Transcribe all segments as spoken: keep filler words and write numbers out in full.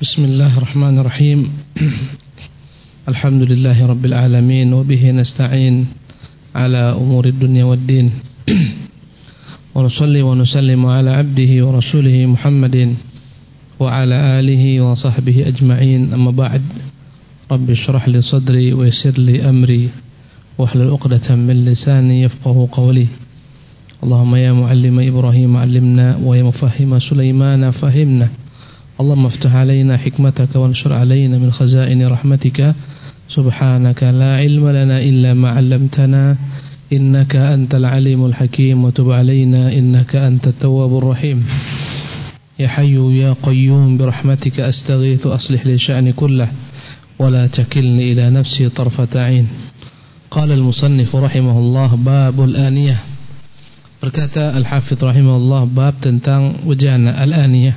Bismillahirrahmanirrahim. Alhamdulillahi rabbil alamin wa bihi nasta'in ala umurid dunya waddin. Wa nusalli wa nusallimu ala abdihi wa rasulihi Muhammadin wa ala alihi wa sahbihi ajma'in. Amma ba'd. Rabbi shrah li sadri wa yassir li amri wahlul 'uqdatam min lisani yafqahu qawli. Allahumma ya muallima Ibrahim 'allimna wa ya mufahhima Sulaiman fahimna. Allahumma aftah 'alaina hikmataka wa anshur 'alaina min khazaini rahmatika. Subhanaka la ilma lana illa ma 'allamtana innaka antal alimul hakim wa tub 'alaina innaka antat tawwabur rahim. Ya hayyu ya qayyum bi rahmatika astaghithu aslih li sya'ni kullah wa la takilni ila nafsi tarfata 'ain. Qala al-musannif rahimahullah babul aniyah. Berkata Al-Hafidh rahimahullah bab tentang wajana al-aniyah.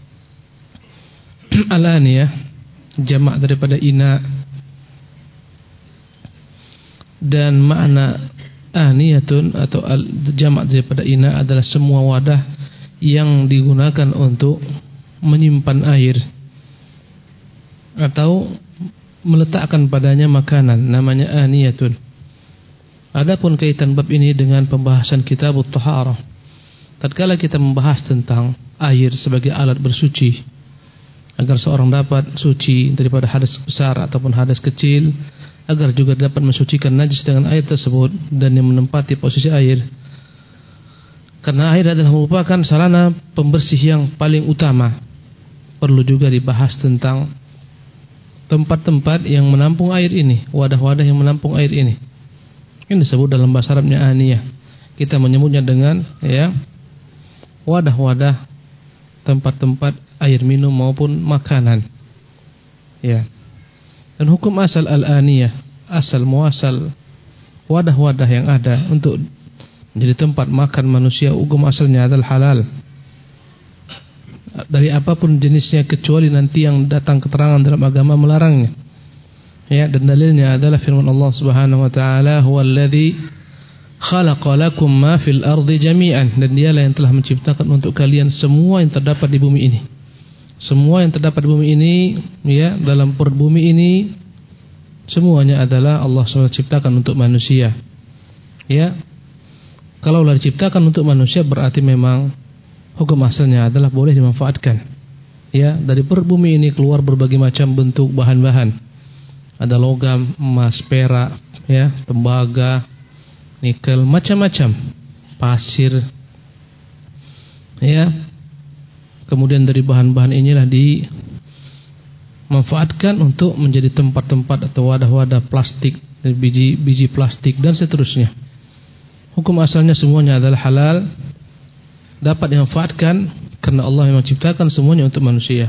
Al-aniyah jamak daripada ina, dan makna aniyatun atau jamak daripada ina adalah semua wadah yang digunakan untuk menyimpan air atau meletakkan padanya makanan, namanya aniyatun. Adapun kaitan bab ini dengan pembahasan kitabut taharah, tatkala kita membahas tentang air sebagai alat bersuci agar seorang dapat suci daripada hadas besar ataupun hadas kecil, agar juga dapat mensucikan najis dengan air tersebut dan yang menempati posisi air. Karena air adalah merupakan sarana pembersih yang paling utama, perlu juga dibahas tentang tempat-tempat yang menampung air ini, wadah-wadah yang menampung air ini. Ini disebut dalam bahasa Arabnya aniyah. Kita menyebutnya dengan ya wadah-wadah, tempat-tempat air minum maupun makanan. Ya. Dan hukum asal al-aniyah, asal muasal wadah-wadah yang ada untuk menjadi tempat makan manusia, hukum asalnya adalah halal. Dari apapun jenisnya, kecuali nanti yang datang keterangan dalam agama melarangnya. Ya, dan dalilnya adalah firman Allah Subhanahu wa taala, "Huwallazi khalaqa lakum ma fil ardi jami'an." Dan dialah yang telah menciptakan untuk kalian semua yang terdapat di bumi ini. Semua yang terdapat di bumi ini, ya, dalam perut bumi ini semuanya adalah Allah subhanahu wa taala ciptakan untuk manusia. Ya. Kalaulah diciptakan untuk manusia berarti memang hukum asalnya adalah boleh dimanfaatkan. Ya, dari perut bumi ini keluar berbagai macam bentuk bahan-bahan. Ada logam, emas, perak, ya, tembaga, nikel, macam-macam, pasir. Ya. Kemudian dari bahan-bahan inilah dimanfaatkan untuk menjadi tempat-tempat atau wadah-wadah plastik, biji-biji plastik dan seterusnya. Hukum asalnya semuanya adalah halal, dapat dimanfaatkan karena Allah yang menciptakan semuanya untuk manusia.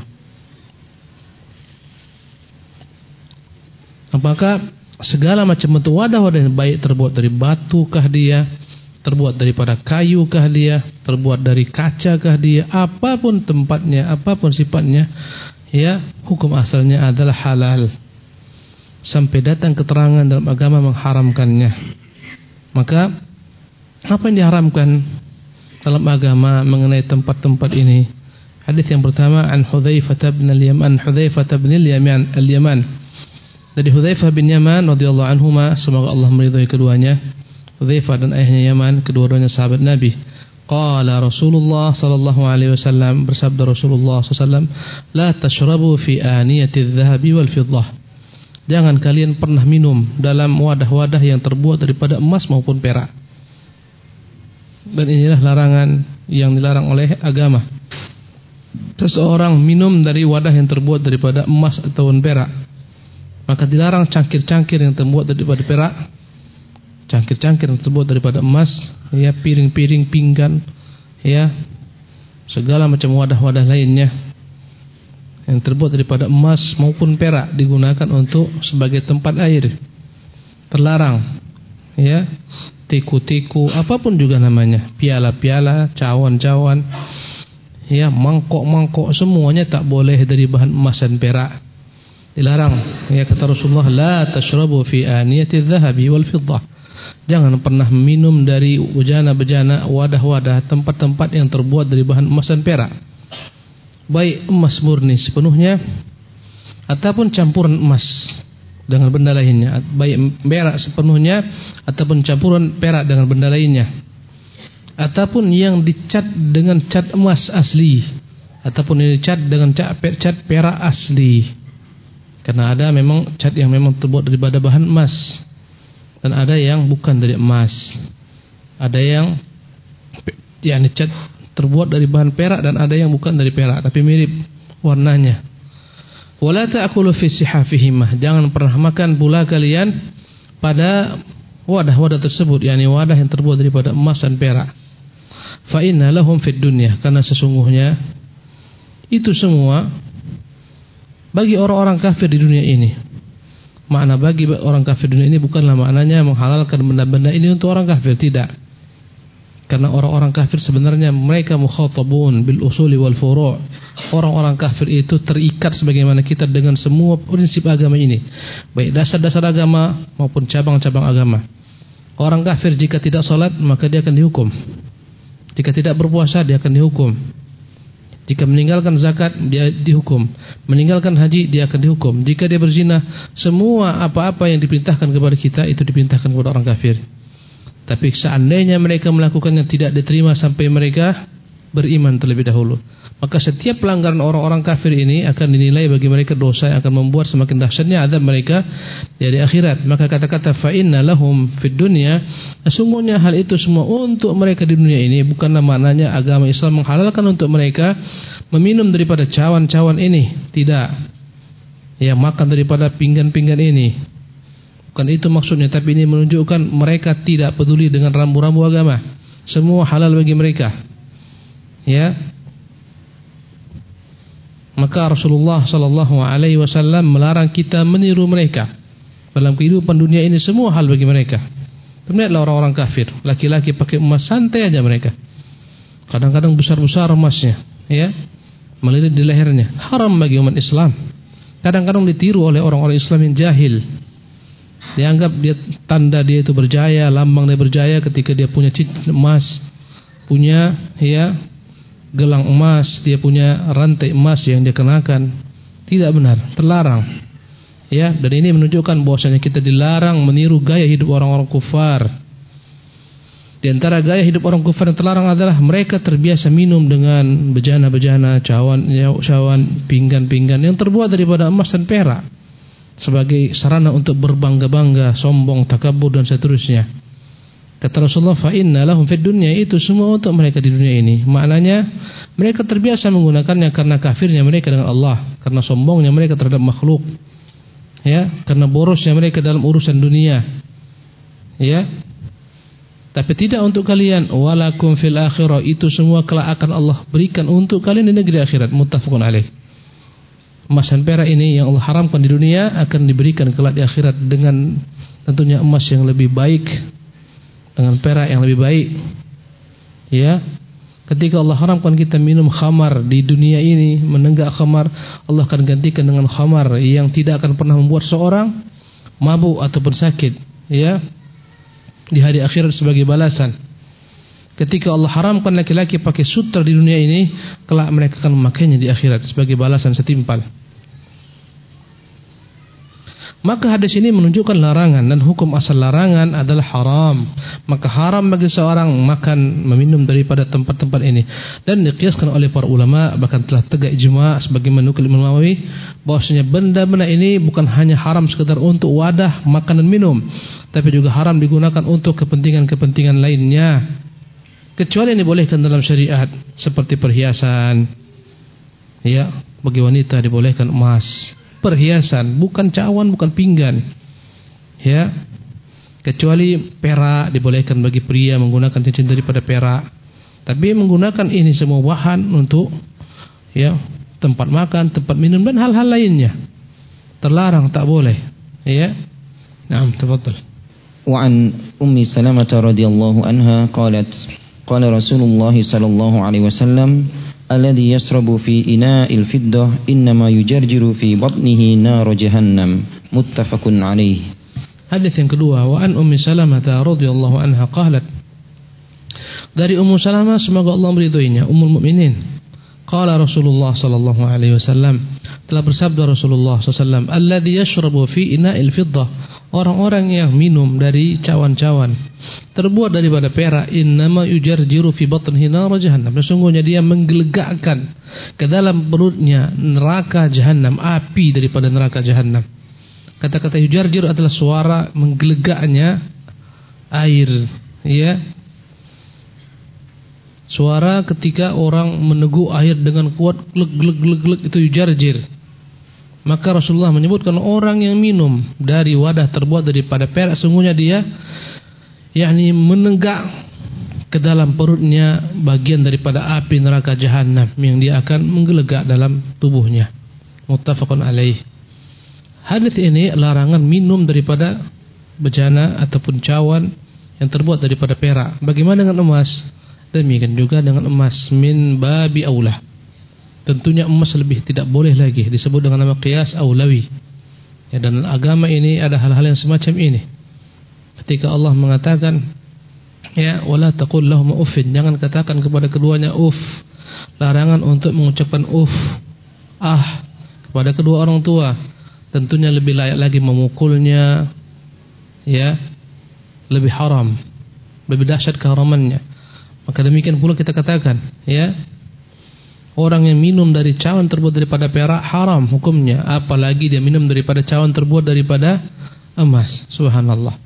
Apakah segala macam bentuk wadah-wadah yang baik terbuat dari batu kah dia, terbuat daripada kayu kah dia, terbuat dari kaca kah dia, apapun tempatnya, apapun sifatnya, ya, hukum asalnya adalah halal sampai datang keterangan dalam agama mengharamkannya. Maka apa yang diharamkan dalam agama mengenai tempat-tempat ini? Hadis yang pertama, an Hudzaifah bin al-Yaman, Hudzaifah bin al-Yaman al-Yaman dari Hudzaifah bin Yaman radhiyallahu anhuma, semoga Allah meridhai keduanya. Hudzaifah dan ayahnya Yaman, kedua-duanya sahabat Nabi. Qala Rasulullah sallallahu alaihi wasallam, bersabda Rasulullah sallallahu alaihi wasallam, la tashrabu fi aniyati adh-dhahabi wal fiddah. Jangan kalian pernah minum dalam wadah-wadah yang terbuat daripada emas maupun perak. Dan inilah larangan yang dilarang oleh agama. Seseorang minum dari wadah yang terbuat daripada emas atau perak, maka dilarang cangkir-cangkir yang terbuat daripada perak, cangkir-cangkir yang terbuat daripada emas, ya, piring-piring, pinggan, ya, segala macam wadah-wadah lainnya yang terbuat daripada emas maupun perak digunakan untuk sebagai tempat air. Terlarang, ya, tiku-tiku, apapun juga namanya, piala-piala, cawan-cawan, ya, mangkok-mangkok, semuanya tak boleh dari bahan emas dan perak. Dilarang. Ya, kata Rasulullah, la tashrabu fi aniyati adh-dhahabi wal fiddah. Jangan pernah minum dari bejana-bejana, wadah-wadah, tempat-tempat yang terbuat dari bahan emas dan perak. baik emas murni sepenuhnya ataupun campuran emas dengan benda lainnya, baik perak sepenuhnya ataupun campuran perak dengan benda lainnya, ataupun yang dicat dengan cat emas asli, ataupun yang dicat dengan cat, cat perak asli. Karena ada memang cat yang memang terbuat daripada bahan emas, dan ada yang bukan dari emas. Ada yang yang dicat terbuat dari bahan perak, dan ada yang bukan dari perak tapi mirip warnanya. Wala ta'kulu fi sihafihimah, jangan pernah makan pula kalian pada wadah-wadah tersebut, yakni wadah yang terbuat daripada emas dan perak. Fa inna lahum fid dunya, karena sesungguhnya itu semua bagi orang-orang kafir di dunia ini. Makna bagi orang kafir di dunia ini bukanlah maknanya menghalalkan benda-benda ini untuk orang kafir, tidak. Karena orang-orang kafir sebenarnya mereka mukhatabun bil usuli wal furu'. Orang-orang kafir itu terikat sebagaimana kita dengan semua prinsip agama ini, baik dasar-dasar agama maupun cabang-cabang agama. Orang kafir jika tidak salat maka dia akan dihukum. Jika tidak berpuasa dia akan dihukum. Jika meninggalkan zakat dia dihukum. Meninggalkan haji dia akan dihukum. Jika dia berzina, semua apa-apa yang diperintahkan kepada kita itu diperintahkan kepada orang kafir. Tapi seandainya mereka melakukannya tidak diterima sampai mereka beriman terlebih dahulu, maka setiap pelanggaran orang-orang kafir ini akan dinilai bagi mereka dosa yang akan membuat semakin dahsyatnya azab mereka di akhirat. Maka kata-kata fa inna lahum fid dunya, sesungguhnya hal itu semua untuk mereka di dunia ini, bukanlah maknanya agama Islam menghalalkan untuk mereka meminum daripada cawan-cawan ini, tidak. Ya, makan daripada pinggan-pinggan ini, bukan itu maksudnya. Tapi ini menunjukkan mereka tidak peduli dengan rambu-rambu agama, semua halal bagi mereka. Ya, maka Rasulullah sallallahu alaihi wasallam melarang kita meniru mereka dalam kehidupan dunia ini. Semua hal bagi mereka. Lihatlah orang-orang kafir, laki-laki pakai emas santai aja mereka, kadang-kadang besar-besar emasnya, ya, melilit di lehernya. Haram bagi umat Islam. Kadang-kadang ditiru oleh orang-orang Islam yang jahil. Dianggap dia tanda dia itu berjaya, lambang dia berjaya ketika dia punya cincin emas, punya ya gelang emas, dia punya rantai emas yang dia kenakan. Tidak benar, terlarang. Ya, dan ini menunjukkan bahwasanya kita dilarang meniru gaya hidup orang-orang kufar. Di antara gaya hidup orang kufar yang terlarang adalah mereka terbiasa minum dengan bejana-bejana, cawan, cawan, pinggan-pinggan yang terbuat daripada emas dan perak, sebagai sarana untuk berbangga-bangga, sombong, takabur dan seterusnya. Kata Rasulullah, fa inna lahum fid dunya, itu semua untuk mereka di dunia ini. Maknanya mereka terbiasa menggunakannya karena kafirnya mereka dengan Allah, karena sombongnya mereka terhadap makhluk, ya, karena borosnya mereka dalam urusan dunia, ya. Tapi tidak untuk kalian. Walakum fil akhirah, itu semua kelak akan Allah berikan untuk kalian di negeri akhirat. Muttafaqun alaih. Emas dan perak ini yang Allah haramkan di dunia akan diberikan kelak di akhirat dengan tentunya emas yang lebih baik, dengan perak yang lebih baik. Ya, ketika Allah haramkan kita minum khamar di dunia ini, menenggak khamar, Allah akan gantikan dengan khamar yang tidak akan pernah membuat seorang mabuk ataupun sakit, ya, di hari akhirat sebagai balasan. Ketika Allah haramkan laki-laki pakai sutra di dunia ini, kelak mereka akan memakainya di akhirat sebagai balasan setimpal. Maka hadis ini menunjukkan larangan, dan hukum asal larangan adalah haram. Maka haram bagi seorang makan, meminum daripada tempat-tempat ini. Dan diqiyaskan oleh para ulama, bahkan telah tegak ijma' sebagai menukil Imam Nawawi, bahwasanya benda-benda ini bukan hanya haram sekedar untuk wadah makan dan minum, tapi juga haram digunakan untuk kepentingan-kepentingan lainnya, kecuali yang dibolehkan dalam syariat, seperti perhiasan. Ya, bagi wanita dibolehkan emas, perhiasan, bukan cawan, bukan pinggan. Ya, kecuali perak dibolehkan bagi pria menggunakan cincin daripada perak. Tapi menggunakan ini semua bahan untuk ya tempat makan, tempat minum dan hal-hal lainnya terlarang, tak boleh. Ya. Naam, tafadhal. Wa an Ummi Salamah radhiyallahu anha qalat qala Rasulullah sallallahu alaihi wasallam alladhi yasrabu fi ina'il fiddah innama yujarjiru fi batnihi nar jahannam. Muttafaqun alaih. Hadis yang kedua, wa an Ummi Salamah radhiyallahu anha qalat, dari Ummu Salamah semoga Allah meridhoinya, ummul mukminin, Qala Rasulullah sallallahu alaihi wasallam, telah bersabda Rasulullah sallallahu alaihi wasallam, alladzi yashrabu fi ina'il fiddah, orang-orang yang minum dari cawan-cawan terbuat daripada perak, innama yujarjiru fi batnihi nar jahannam, sesungguhnya dia menggelegakkan ke dalam perutnya neraka jahannam, api daripada neraka jahannam. Kata-kata yujarjir adalah suara menggelegaknya air, ya. Suara ketika orang meneguk air dengan kuat, glek glek glek glek, itu yujarjir. Maka Rasulullah menyebutkan orang yang minum dari wadah terbuat daripada perak, sungguhnya dia yakni menenggak ke dalam perutnya bagian daripada api neraka jahannam yang dia akan menggelegak dalam tubuhnya. Muttafaqun alaih. Hadis ini larangan minum daripada bejana ataupun cawan yang terbuat daripada perak. Bagaimana dengan emas? Demikian juga dengan emas, min babi aula. Tentunya emas lebih tidak boleh lagi, disebut dengan nama qiyas aulawi. Ya, dan agama ini ada hal-hal yang semacam ini. Ketika Allah mengatakan, ya, wala taqul lahum uffin, jangan katakan kepada keduanya uff. Larangan untuk mengucapkan uff, ah, kepada kedua orang tua. Tentunya lebih layak lagi memukulnya, ya, lebih haram, lebih dahsyat keharamannya. Maka demikian pula kita katakan, ya, orang yang minum dari cawan terbuat daripada perak haram hukumnya, apalagi dia minum daripada cawan terbuat daripada emas. Subhanallah.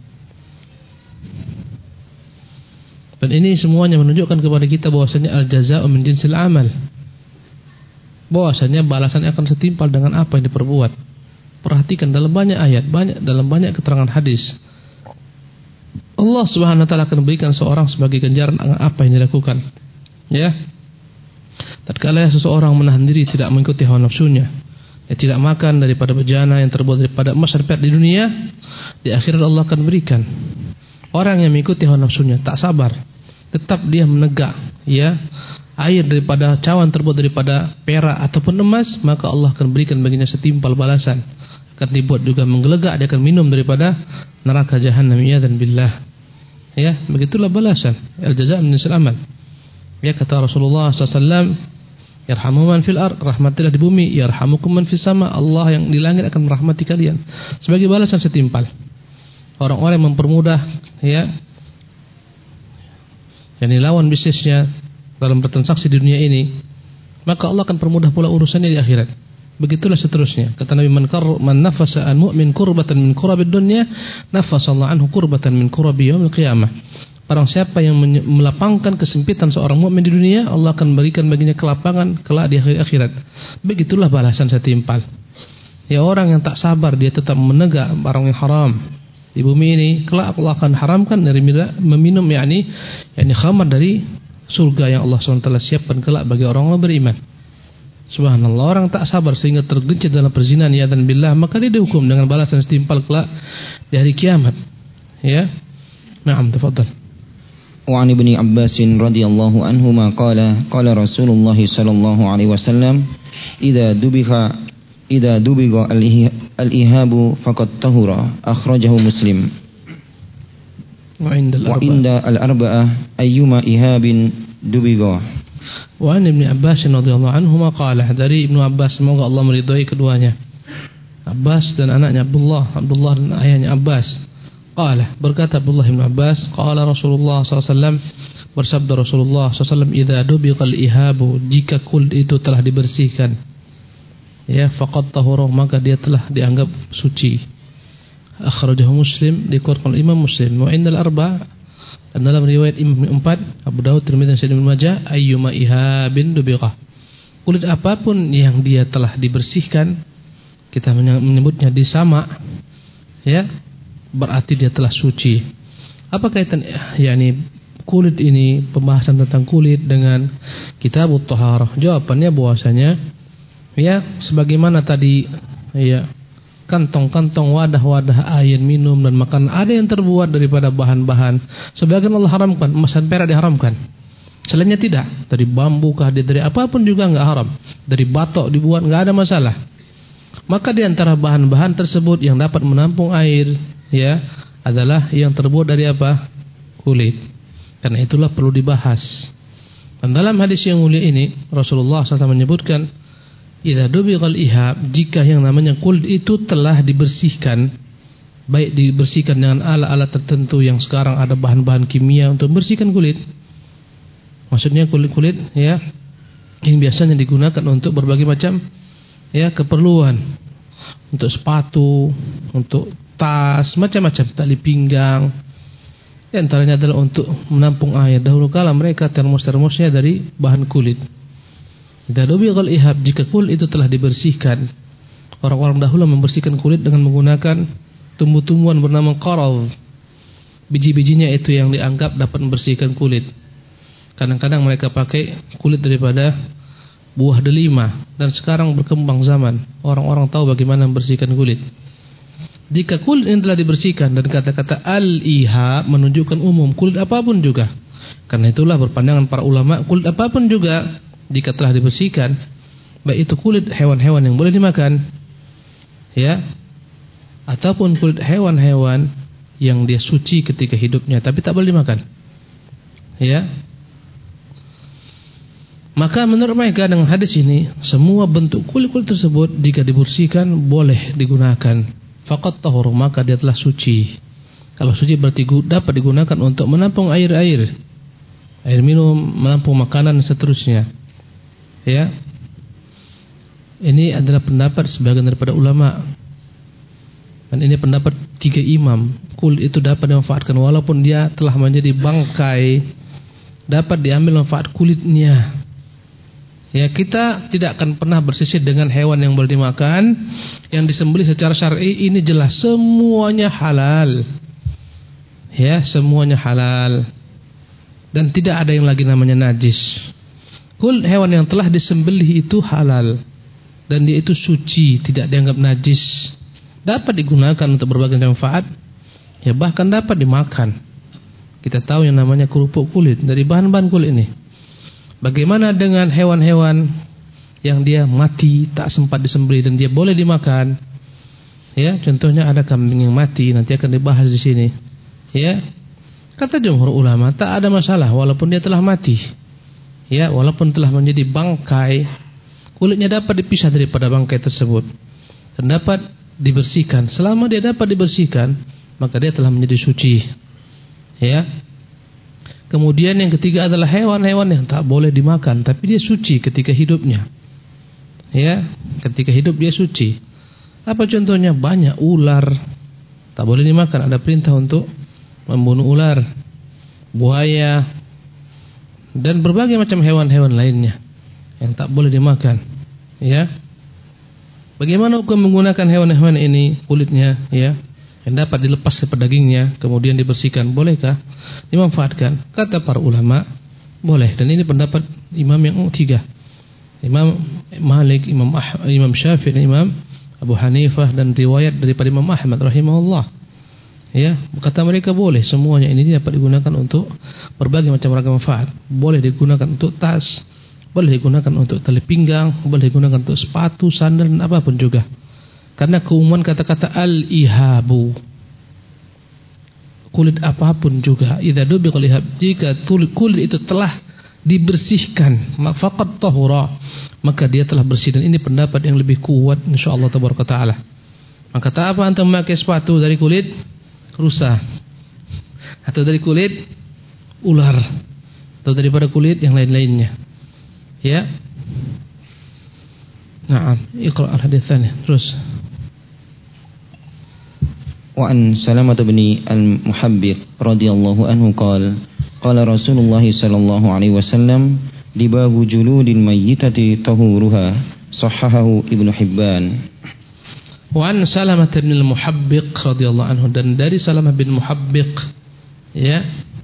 Dan ini semuanya menunjukkan kepada kita bahwasanya al-jazaa'u min jinsil amal, bahwasanya balasan akan setimpal dengan apa yang diperbuat. Perhatikan dalam banyak ayat, banyak dalam banyak keterangan hadis, Allah Subhanahu wa taala akan berikan seorang sebagai ganjaran apa yang dilakukan. Ya. Tatkala seseorang menahan diri tidak mengikuti hawa nafsunya, dia tidak makan daripada bejana yang terbuat daripada emas dan perak di dunia, di akhirat Allah akan berikan. Orang yang mengikuti hawa nafsunya, tak sabar, tetap dia menegak, ya, air daripada cawan terbuat daripada perak ataupun emas, maka Allah akan berikan baginya setimpal balasan. Akan dibuat juga menggelegak, dia akan minum daripada neraka jahannam, ya dan billah. Ya, begitulah balasan. Al-jazaa' min jinsil amal. Ya, kata Rasulullah sallallahu alaihi wasallam, yarhamu man fil ard, rahmatilah di bumi, yarhamukum man fis sama, Allah yang di langit akan merahmati kalian. Sebagai balasan setimpal. Orang-orang yang mempermudah, ya, yang lawan bisnisnya dalam bertransaksi di dunia ini, maka Allah akan permudah pula urusannya di akhirat. Begitulah seterusnya. Kata Nabi, man kar man nafasa an mu'min kurbatan min kurabid dunya, nafasallahu anhu kurbatan min kurabi yaumil qiyamah. Barang siapa yang melapangkan kesempitan seorang mukmin di dunia, Allah akan berikan baginya kelapangan kelak di akhir akhirat. Begitulah balasan setimpal. Ya, orang yang tak sabar, dia tetap menegak barang yang haram di bumi ini, kelak Allah akan haramkan dari meminum yakni yakni khamar dari surga yang Allah subhanahu wa taala siapkan kelak bagi orang-orang beriman. Subhanallah, orang tak sabar sehingga tergencet dalam perzinahan, ya dan billah, maka dia dihukum dengan balasan setimpal kelak di hari kiamat. Ya. Naam, tafadhal. Wa 'an Ibni Abbas radhiyallahu anhuma qala qala Rasulullah sallallahu alaihi wasallam, idza dubiha idza dubiga al-ihabu faqad tahura, akhrajahu Muslim. Wa inda al-arba'ah ayyuma ihabin dubiga. Wa an Ibni Abbas radhiyallahu anhuma qala, dari Ibnu Abbas, semoga Allah meridhai keduanya, Abbas dan anaknya Abdullah, Abdullah dan ayahnya Abbas. Qala, berkata Abdullah bin Abbas, qala Rasulullah sallallahu alaihi wasallam, bersabda Rasulullah sallallahu alaihi wasallam, idza dubiqal ihabu, jika kulit itu telah dibersihkan, ya, faqad tahura, maka dia telah dianggap suci. Akhrajahu Muslim, dikeluarkan oleh Imam Muslim. Wa indal arba', dan dalam riwayat Imam empat, Abu Dawud, Tirmidzi dan Ibnu Majah, ayyuma ihabin dubiqah, kulit apapun yang dia telah dibersihkan, kita menyebutnya disama, ya, berarti dia telah suci. Apa kaitan yakni kulit ini, pembahasan tentang kulit dengan Kitabut Thaharah? Jawabannya bahwasanya, ya, sebagaimana tadi, ya, kantong-kantong, wadah-wadah air minum dan makan ada yang terbuat daripada bahan-bahan sebagian Allah haramkan, emas dan perak diharamkan, selainnya tidak. Dari bambu kah, dari apapun juga enggak haram. Dari batok dibuat enggak ada masalah. Maka di antara bahan-bahan tersebut yang dapat menampung air, ya, adalah yang terbuat dari apa? Kulit. Karena itulah perlu dibahas. Dan dalam hadis yang mulia ini Rasulullah shallallahu alaihi wasallam menyebutkan, idza dubighal ihab, jika yang namanya kulit itu telah dibersihkan, baik dibersihkan dengan alat-alat tertentu yang sekarang ada bahan-bahan kimia untuk membersihkan kulit. Maksudnya kulit-kulit ya yang biasanya digunakan untuk berbagai macam ya keperluan, untuk sepatu, untuk tas, macam-macam, tali pinggang. Di antaranya adalah untuk menampung air. Dahulu kala mereka termos-termosnya dari bahan kulit. Idza dubighal ihab, jika kulit itu telah dibersihkan. Orang-orang dahulu membersihkan kulit dengan menggunakan tumbuh-tumbuhan bernama qarad. Biji-bijinya itu yang dianggap dapat membersihkan kulit. Kadang-kadang mereka pakai kulit daripada buah delima. Dan sekarang berkembang zaman, orang-orang tahu bagaimana membersihkan kulit. Jika kulit ini telah dibersihkan, dan kata-kata al-ihab menunjukkan umum, kulit apapun juga. Karena itulah berpandangan para ulama, kulit apapun juga jika telah dibersihkan, baik itu kulit hewan-hewan yang boleh dimakan, ya, ataupun kulit hewan-hewan yang dia suci ketika hidupnya tapi tak boleh dimakan, ya. Maka menurut mereka dengan hadis ini, semua bentuk kulit-kulit tersebut jika dibersihkan boleh digunakan. Faqad tahur, maka dia telah suci. Kalau suci berarti dapat digunakan untuk menampung air-air, air minum, menampung makanan dan seterusnya. Ya. Ini adalah pendapat sebagian daripada ulama. Dan ini pendapat tiga imam. Kulit itu dapat dimanfaatkan walaupun dia telah menjadi bangkai, dapat diambil manfaat kulitnya. Ya, kita tidak akan pernah bersisir dengan hewan yang boleh dimakan, yang disembelih secara syar'i. Ini jelas semuanya halal. Ya, semuanya halal. Dan tidak ada yang lagi namanya najis. Kulit hewan yang telah disembelih itu halal, dan dia itu suci, tidak dianggap najis. Dapat digunakan untuk berbagai manfaat. Ya, bahkan dapat dimakan. Kita tahu yang namanya kerupuk kulit dari bahan-bahan kulit ini. Bagaimana dengan hewan-hewan yang dia mati, tak sempat disembelih dan dia boleh dimakan? Ya, contohnya ada kambing yang mati, nanti akan dibahas di sini. Ya, kata jumhur ulama, tak ada masalah walaupun dia telah mati. Ya, walaupun telah menjadi bangkai, kulitnya dapat dipisah daripada bangkai tersebut dan dapat dibersihkan. Selama dia dapat dibersihkan, maka dia telah menjadi suci. Ya. Kemudian yang ketiga adalah hewan-hewan yang tak boleh dimakan, tapi dia suci ketika hidupnya. Ya, ketika hidup dia suci. Apa contohnya? Banyak ular tak boleh dimakan, ada perintah untuk membunuh ular, buaya, dan berbagai macam hewan-hewan lainnya yang tak boleh dimakan. Ya. Bagaimana hukum menggunakan hewan-hewan ini, kulitnya, ya, yang dapat dilepas daripada dagingnya, kemudian dibersihkan, bolehkah dimanfaatkan? Kata para ulama, boleh. Dan ini pendapat imam yang tiga, Imam Malik, Imam ah, Imam Syafi'i, dan Imam Abu Hanifah, dan riwayat daripada Imam Ahmad rahimahullah. Ya, kata mereka boleh, semuanya ini dapat digunakan untuk berbagai macam ragam manfaat. Boleh digunakan untuk tas, boleh digunakan untuk tali pinggang, boleh digunakan untuk sepatu, sandal, dan apapun juga. Karena keumuman kata-kata al-ihabu, kulit apapun juga, idza dubighal ihab, jika kulit itu telah dibersihkan, faqad tahura, maka dia telah bersih. Dan ini pendapat yang lebih kuat insyaallah tabaraka taala. Maka tak apa antum memakai sepatu dari kulit rusa, atau dari kulit ular, atau daripada kulit yang lain-lainnya. Ya. Naam, iqra al-hadits tsani. Terus. وعن سلمة بن المحبق رضي الله عنه قال قال رسول الله صلى الله عليه وسلم دباغ جلود الميتة طهورها صححه ابن حبان. وعن سلمة بن المحبق رضي الله عنه, dan dari Salamah bin Muhabbiq, ya,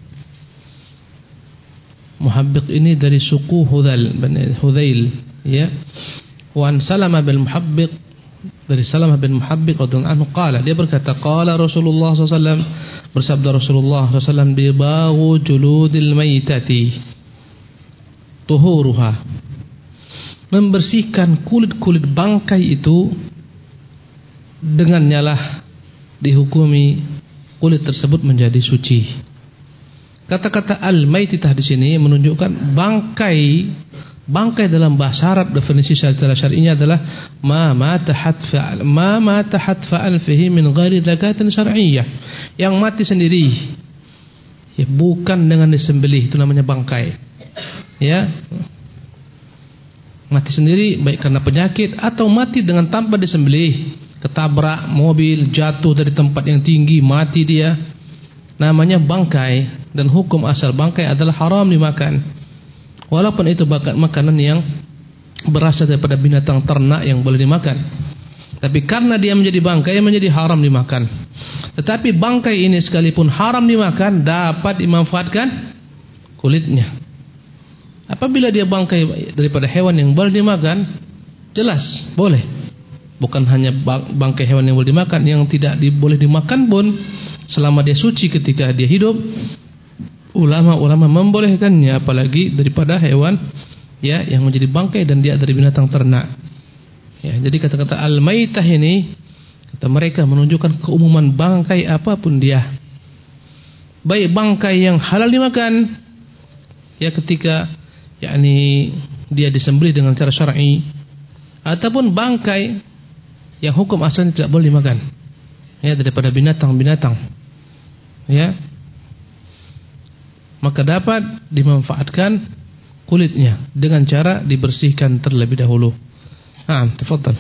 Muhabbiq ini dari suku Hudzail, Hudzail, ya. Wan Salamah bin Muhabbiq, dari Salamah bin Muhabbiq radhiyallahu anhu, qala, dia berkata, qala Rasulullah sallallahu alaihi wasallam, bersabda Rasulullah sallallahu alaihi wasallam, bibahu juludil maitati tuhuruha, membersihkan kulit-kulit bangkai itu, dengannya lah dihukumi kulit tersebut menjadi suci. Kata-kata al-maitah di sini menunjukkan bangkai. Bangkai dalam bahasa Arab definisi secara syar'inya adalah ma mata hatfa ma mata hatfa alfihi min ghairi zakatin syar'iyyah, yang mati sendiri, ya, bukan dengan disembelih, itu namanya bangkai. Ya, mati sendiri baik karena penyakit atau mati dengan tanpa disembelih, ketabrak mobil, jatuh dari tempat yang tinggi, mati dia, namanya bangkai. Dan hukum asal bangkai adalah haram dimakan. Walaupun itu makanan yang berasal daripada binatang ternak yang boleh dimakan, tapi karena dia menjadi bangkai menjadi haram dimakan. Tetapi bangkai ini sekalipun haram dimakan dapat dimanfaatkan kulitnya. Apabila dia bangkai daripada hewan yang boleh dimakan, jelas boleh. Bukan hanya bangkai hewan yang boleh dimakan, yang tidak boleh dimakan pun selama dia suci ketika dia hidup, ulama-ulama membolehkannya, apalagi daripada hewan, ya, yang menjadi bangkai dan dia dari binatang ternak. Ya, jadi kata-kata al-maitah ini, kata mereka, menunjukkan keumuman bangkai apapun dia. Baik bangkai yang halal dimakan, ya, ketika yakni dia disembelih dengan cara syar'i, ataupun bangkai yang hukum asalnya tidak boleh dimakan, ya, daripada binatang-binatang, ya, maka dapat dimanfaatkan kulitnya dengan cara dibersihkan terlebih dahulu. Naam, tafadhal.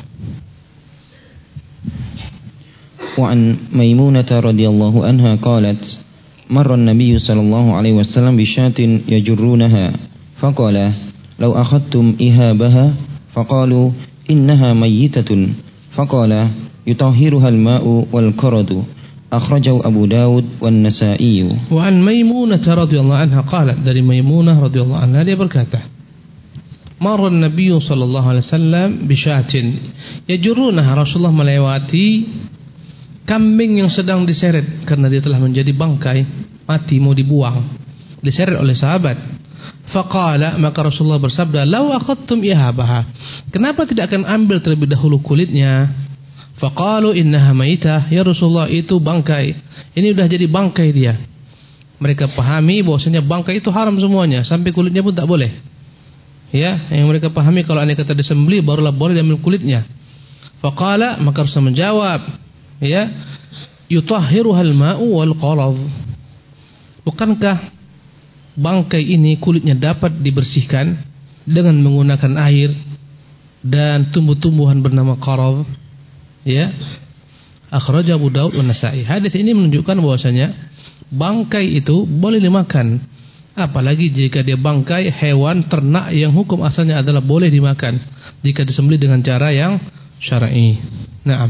Wa an Maimunah radhiyallahu anha qalat marra an-nabiy sallallahu alaihi wasallam bi syatin yajurrunaha faqala law akhadtum ihabaha faqalu innaha mayyitatun faqala yutahhiruha al-ma'u wal qaradu. Akhrajahu Abu Dawud wan Nasa'i. Wa an Maimunah radhiyallahu anha qalat, dari Maimunah radhiyallahu anha dia berkata, marra an-nabiy sallallahu alaihi wasallam bi syatin yajurrunaha, Rasulullah melewati kambing yang sedang diseret karena dia telah menjadi bangkai, mati mau dibuang, diseret oleh sahabat. Faqala, maka Rasulullah bersabda, law akhadtum ihabaha, kenapa tidak akan ambil terlebih dahulu kulitnya? Faqalu innaha maitah, ya Rasulullah, itu bangkai, ini sudah jadi bangkai dia. Mereka pahami bahwasanya bangkai itu haram semuanya, sampai kulitnya pun tak boleh. Ya, yang mereka pahami kalau andai kata disembelih barulah boleh diambil kulitnya. Faqala, maka Rasul menjawab, ya, yutahhiruhal ma'u wal qarad, bukankah bangkai ini kulitnya dapat dibersihkan dengan menggunakan air dan tumbuh-tumbuhan bernama qarad? Ya, akhrajahu Abu Dawud wan Nasa'i. Hadis ini menunjukkan bahwasanya bangkai itu boleh dimakan, apalagi jika dia bangkai hewan ternak yang hukum asalnya adalah boleh dimakan jika disembelih dengan cara yang syar'i. Naam.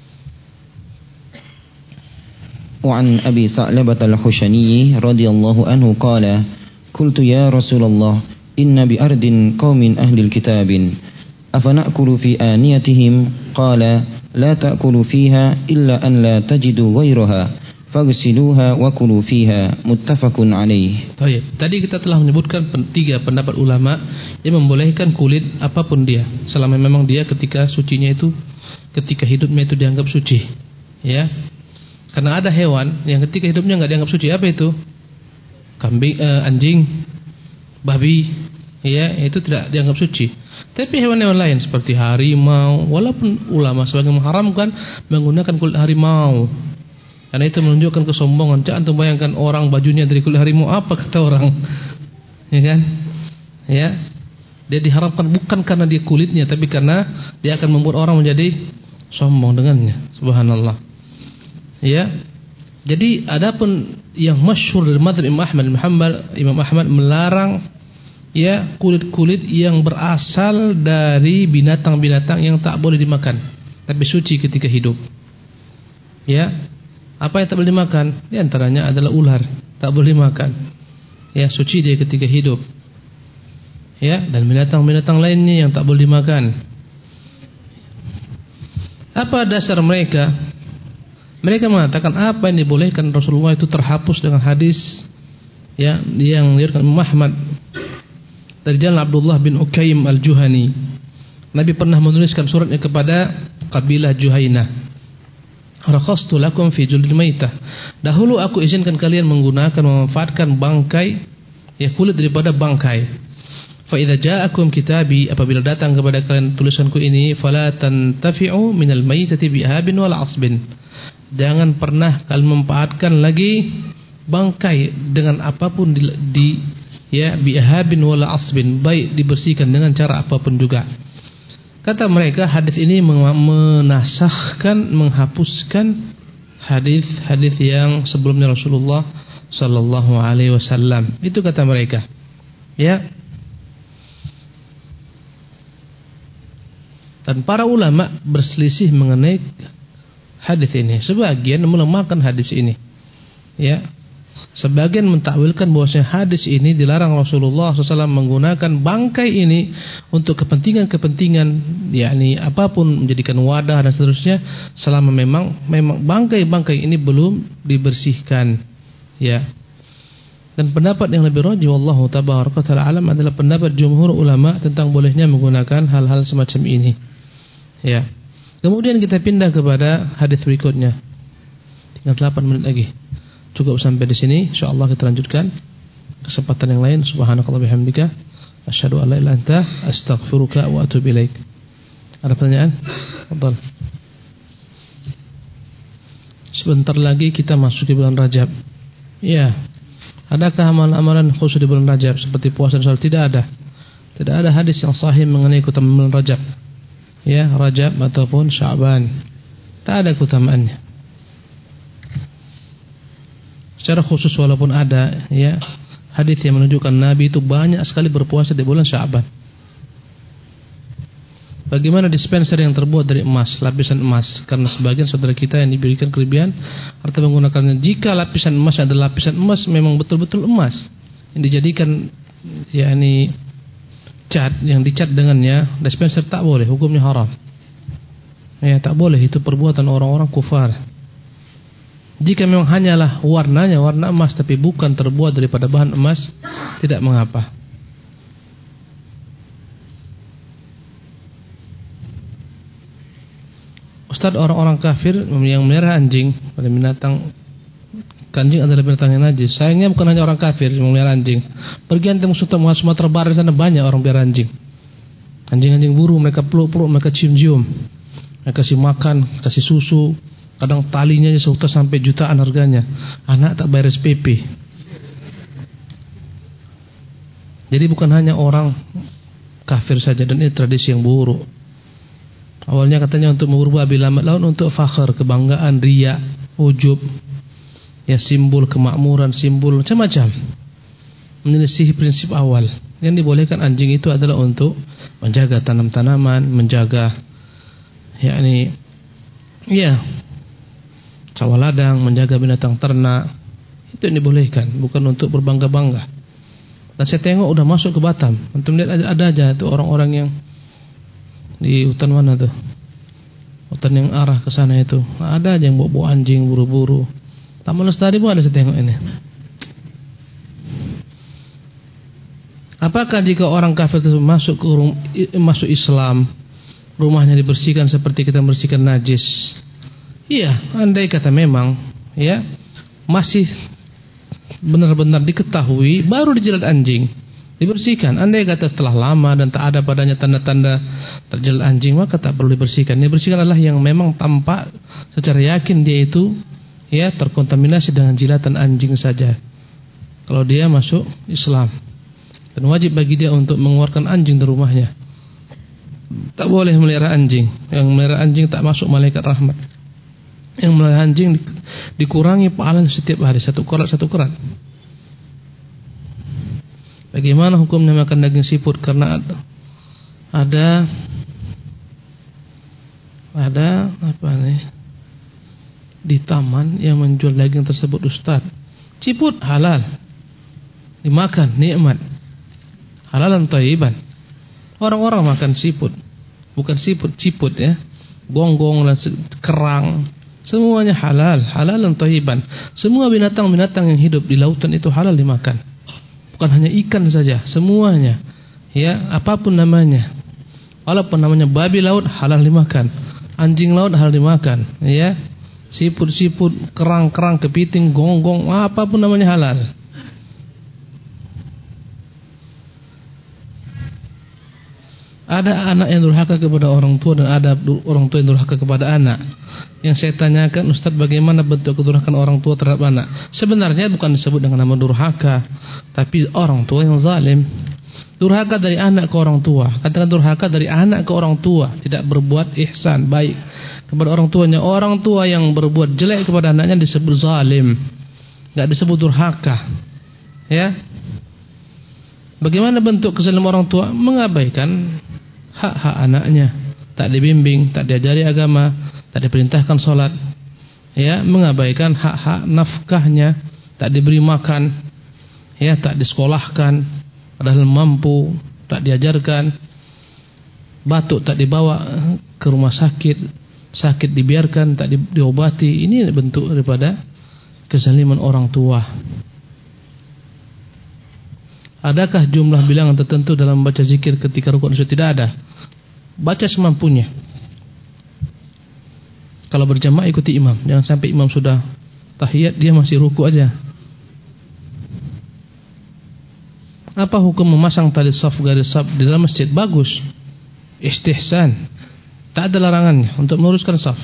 Wa an Abi Sa'labah al-Khushani radhiyallahu anhu qala qultu ya Rasulullah inna bi ardin qaumin ahli kitabin afana'kulu fi aniyatihim qala la ta'kulu fiha illa an la tajidu ghairaha faghsiluha wa kulu fiha, muttafaqun alaih. Baik, tadi kita telah menyebutkan tiga pendapat ulama yang membolehkan kulit apapun dia, selama memang dia ketika sucinya itu, ketika hidupnya itu dianggap suci, ya. Karena ada hewan yang ketika hidupnya enggak dianggap suci, apa itu? Kambing, eh, anjing, babi, ya, itu tidak dianggap suci. Tapi hewan-hewan lain seperti harimau, walaupun ulama sebagian mengharamkan menggunakan kulit harimau, karena itu menunjukkan kesombongan. Jangan tuh bayangkan orang bajunya dari kulit harimau, apa kata orang, ya kan? Ya, dia diharamkan bukan karena dia kulitnya, tapi karena dia akan membuat orang menjadi sombong dengannya. Subhanallah. Ya, jadi adapun yang masyhur dari mazhab Imam Ahmad bin Hanbal, Imam Ahmad melarang, ya, kulit-kulit yang berasal dari binatang-binatang yang tak boleh dimakan tapi suci ketika hidup. Ya, apa yang tak boleh dimakan? Di antaranya adalah ular, tak boleh dimakan. Ya, suci dia ketika hidup. Ya, dan binatang-binatang lainnya yang tak boleh dimakan. Apa dasar mereka? Mereka mengatakan apa yang dibolehkan Rasulullah itu terhapus dengan hadis, ya, yang diriwayatkan Imam Ahmad dari jalan Abdullah bin Ukaim al-Juhani. Nabi pernah menuliskan suratnya kepada kabilah Juhainah. Rakhastu lakum fi juldil maitah. Dahulu aku izinkan kalian menggunakan memanfaatkan bangkai, ya kulit daripada bangkai. Fa idza ja'akum kitabi, apabila datang kepada kalian tulisanku ini, fala tantafi'u minal maitati bihabin wal asbin. Jangan pernah kalian memanfaatkan lagi bangkai dengan apapun di, di ya bihabin wal asbin, baik dibersihkan dengan cara apapun juga. Kata mereka, hadis ini menasahkan, menghapuskan hadis-hadis yang sebelumnya Rasulullah sallallahu alaihi wasallam. Itu kata mereka. Ya. Dan para ulama berselisih mengenai hadis ini. Sebagian melemahkan hadis ini. Ya. Sebagian mentakwilkan bahwasanya hadis ini dilarang Rasulullah shallallahu alaihi wasallam menggunakan bangkai ini untuk kepentingan-kepentingan, yakni apapun, menjadikan wadah dan seterusnya, selama memang memang bangkai-bangkai ini belum dibersihkan. Ya. Dan pendapat yang lebih rajih wallahu tabaraka taala alam adalah pendapat jumhur ulama tentang bolehnya menggunakan hal-hal semacam ini. Ya. Kemudian kita pindah kepada hadis berikutnya. Tinggal delapan menit lagi. Cukup sampai di sini, insyaallah kita lanjutkan kesempatan yang lain. Subhanakallah bihamdika asyhadu an la ilaha illa anta astaghfiruka wa atubu ilaik. Ada pertanyaan? Fadhal. Sebentar lagi kita masuk di bulan Rajab. Ya. Adakah amalan-amalan khusus di bulan Rajab seperti puasa dan salat? Tidak ada. Tidak ada hadis yang sahih mengenai keutamaan bulan Rajab. Ya, Rajab ataupun Sya'ban. Tak ada keutamaannya. Secara khusus walaupun ada, ya, hadis yang menunjukkan Nabi itu banyak sekali berpuasa di bulan Sya'ban. Bagaimana dispenser yang terbuat dari emas, lapisan emas? Karena sebagian saudara kita yang diberikan kelebihan atau menggunakannya, jika lapisan emas adalah lapisan emas memang betul-betul emas yang dijadikan, yakni cat, yang dicat dengannya, dispenser tak boleh, hukumnya haram. Ya, tak boleh, itu perbuatan orang-orang kufar. Jika memang hanyalah warnanya warna emas tapi bukan terbuat daripada bahan emas, tidak mengapa. Ustaz, orang-orang kafir yang memelihara anjing, pada binatang, anjing adalah binatang yang najis. Sayangnya bukan hanya orang kafir yang memelihara anjing. Pergi antum ke Sumatera Barat sana banyak orang pelihara anjing. Anjing-anjing buru, mereka peluk-peluk, mereka cium-cium, mereka kasih makan, kasih susu. Kadang talinya sudah sampai jutaan harganya. Anak tak bayar S P P. Jadi bukan hanya orang kafir saja, dan ini tradisi yang buruk. Awalnya katanya untuk merubah lambat laun untuk fakhar, kebanggaan, riya, ujub, ya, simbol kemakmuran, simbol macam-macam. Menyelisihi prinsip awal. Yang dibolehkan anjing itu adalah untuk menjaga tanam-tanaman, menjaga, yakni, ya, sawah ladang, menjaga binatang ternak. Itu yang dibolehkan, bukan untuk berbangga-bangga. Dan saya tengok udah masuk ke Batam. Antum lihat ada, ada aja tuh orang-orang yang di hutan mana tuh? Hutan yang arah ke sana itu. Ada aja yang bawa-bawa anjing buru-buru. Taman Lestari pun ada, saya tengok ini. Apakah jika orang kafir itu masuk ke rum, masuk Islam, rumahnya dibersihkan seperti kita membersihkan najis? Iya, andai kata memang, ya, masih benar-benar diketahui, baru dijilat anjing, dibersihkan. Andai kata setelah lama dan tak ada padanya tanda-tanda terjilat anjing, maka tak perlu dibersihkan. Yang dibersihkan adalah yang memang tampak secara yakin dia itu, ya, terkontaminasi dengan jilatan anjing saja. Kalau dia masuk Islam, dan wajib bagi dia untuk mengeluarkan anjing dari rumahnya. Tak boleh melihara anjing. Yang melihara anjing tak masuk malaikat rahmat. Yang melihara anjing dikurangi pahala setiap hari, satu kerat satu kerat. Bagaimana hukumnya makan daging siput? Karena ada ada ada apa nih di taman yang menjual daging tersebut, Ustaz. Siput halal, dimakan, nikmat, halalan thayyiban. Orang-orang makan siput, bukan siput, ciput, ya, gonggong dan kerang. Semuanya halal, halalan thayyiban. Semua binatang-binatang yang hidup di lautan itu halal dimakan. Bukan hanya ikan saja, semuanya. Ya, apapun namanya. Walaupun namanya babi laut halal dimakan, anjing laut halal dimakan, ya. siput-siput, kerang-kerang, kepiting, gonggong, apapun namanya halal. Ada anak yang durhaka kepada orang tua dan ada orang tua yang durhaka kepada anak. Yang saya tanyakan, Ustaz, bagaimana bentuk kedurhakaan orang tua terhadap anak? Sebenarnya bukan disebut dengan nama durhaka, tapi orang tua yang zalim. Durhaka dari anak ke orang tua. Katakan durhaka dari anak ke orang tua, tidak berbuat ihsan, baik kepada orang tuanya. Orang tua yang berbuat jelek kepada anaknya disebut zalim, enggak disebut durhaka. Ya. Bagaimana bentuk kezaliman orang tua? Mengabaikan hak-hak anaknya, tak dibimbing, tak diajari agama, tak diperintahkan sholat, ya, mengabaikan hak-hak nafkahnya, tak diberi makan, ya, tak disekolahkan, padahal mampu, tak diajarkan, batuk tak dibawa ke rumah sakit, sakit dibiarkan, tak di, diobati. Ini bentuk daripada kezaliman orang tua. Adakah jumlah bilangan tertentu dalam membaca zikir ketika rukuk dan sujud? Tidak ada. Baca semampunya. Kalau berjamaah ikuti imam. Jangan sampai imam sudah tahiyat dia masih rukuk aja. Apa hukum memasang tali saf garis saf di dalam masjid? Bagus. Istihsan. Tak ada larangannya untuk meluruskan saf.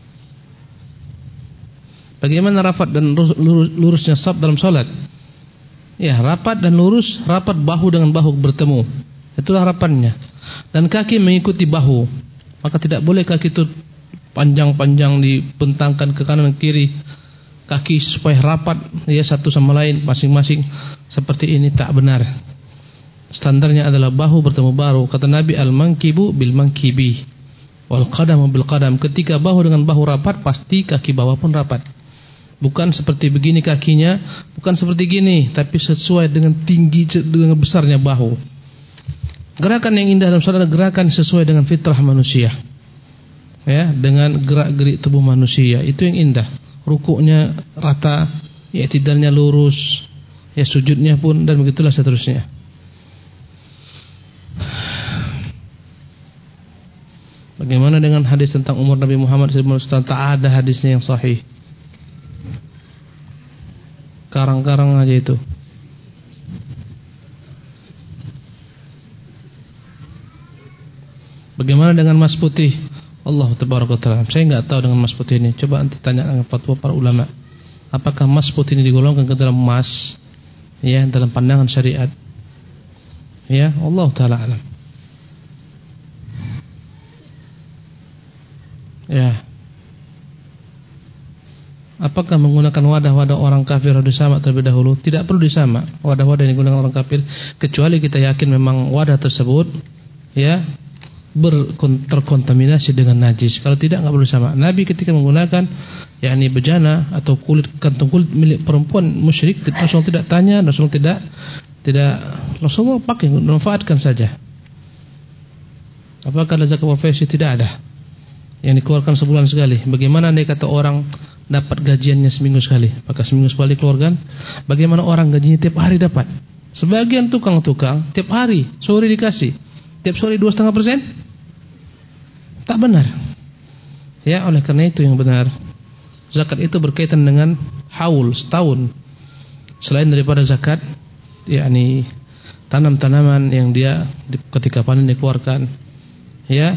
Bagaimana rapat dan lurusnya saf dalam salat? Ya, rapat dan lurus, rapat bahu dengan bahu bertemu. Itulah harapannya. Dan kaki mengikuti bahu. Maka tidak boleh kaki itu panjang-panjang dibentangkan ke kanan dan kiri. Kaki supaya rapat, ya, satu sama lain masing-masing seperti ini, tak benar. Standarnya adalah bahu bertemu bahu. Kata Nabi, al-mankibu bil mankibi wal qadamu bil qadam. Ketika bahu dengan bahu rapat, pasti kaki bawah pun rapat. Bukan seperti begini kakinya, bukan seperti gini, tapi sesuai dengan tinggi, dengan besarnya bahu. Gerakan yang indah dalam salat adalah gerakan sesuai dengan fitrah manusia, ya, dengan gerak-gerik tubuh manusia. Itu yang indah. Rukuknya rata, ya, i'tidalnya lurus, ya, sujudnya pun, dan begitulah seterusnya. Bagaimana dengan hadis tentang umur Nabi Muhammad shallallahu alaihi wasallam? Tak ada hadisnya yang sahih. Karang-karang aja itu. Bagaimana dengan emas putih? Allah tabaraka taala. Saya enggak tahu dengan emas putih ini. Coba nanti tanya dengan fatwa para ulama. Apakah emas putih ini digolongkan ke dalam emas? Ya, dalam pandangan syariat. Ya, Allah taala alam. Ya. Apakah menggunakan wadah-wadah orang kafir harus disamak terlebih dahulu? Tidak perlu disamak wadah-wadah yang digunakan orang kafir, kecuali kita yakin memang wadah tersebut, ya, terkontaminasi dengan najis. Kalau tidak, enggak perlu disamak. Nabi ketika menggunakan, yakni bejana atau kulit, kantung kulit milik perempuan musyrik, Rasul tidak tanya, Rasul tidak tidak Rasulullah pakai, manfaatkan saja. Apakah ada zakat profesi? Tidak ada yang dikeluarkan sebulan sekali. Bagaimana andai kata orang dapat gajiannya seminggu sekali? Apakah seminggu sekali keluarkan? Bagaimana orang gajinya tiap hari dapat? Sebagian tukang-tukang tiap hari, sore dikasih, tiap sore dua setengah persen. Tak benar. Ya, oleh karena itu yang benar, zakat itu berkaitan dengan haul, setahun. Selain daripada zakat, yakni tanam-tanaman yang dia ketika panen dikeluarkan. Ya.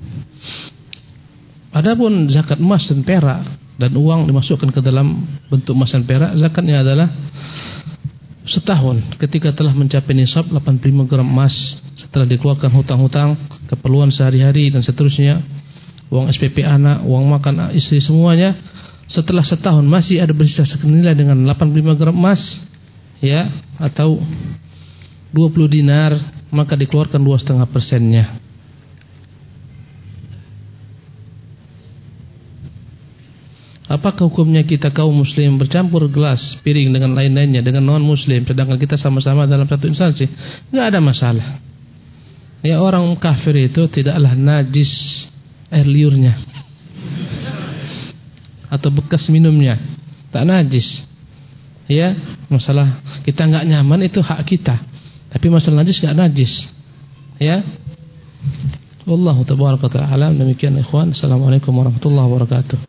Adapun zakat emas dan perak dan uang dimasukkan ke dalam bentuk emas dan perak, zakatnya adalah setahun ketika telah mencapai nisab delapan puluh lima gram emas, setelah dikeluarkan hutang-hutang, keperluan sehari-hari dan seterusnya, uang S P P anak, uang makan istri, semuanya. Setelah setahun masih ada bersisa senilai dengan delapan puluh lima gram emas, ya, atau dua puluh dinar, maka dikeluarkan dua setengah persennya. Apakah hukumnya kita kaum muslim bercampur gelas, piring dengan lain-lainnya dengan non muslim, sedangkan kita sama-sama dalam satu instansi? Enggak ada masalah. Ya, orang kafir itu tidaklah najis air liurnya atau bekas minumnya, tak najis. Ya, masalah kita enggak nyaman itu hak kita, tapi masalah najis enggak najis. Ya. Wallahu tabaraka ta'ala. Demikian ikhwan. Assalamualaikum warahmatullahi wabarakatuh.